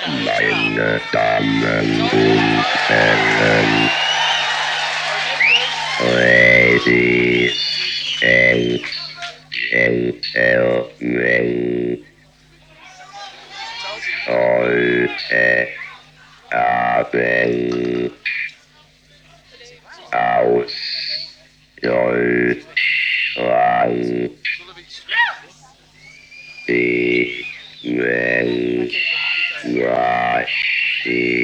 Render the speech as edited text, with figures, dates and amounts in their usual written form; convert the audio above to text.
Meine Damen und Herren, Ladies and Gentlemen, heute Abend aus Deutschland die Menschmaschine.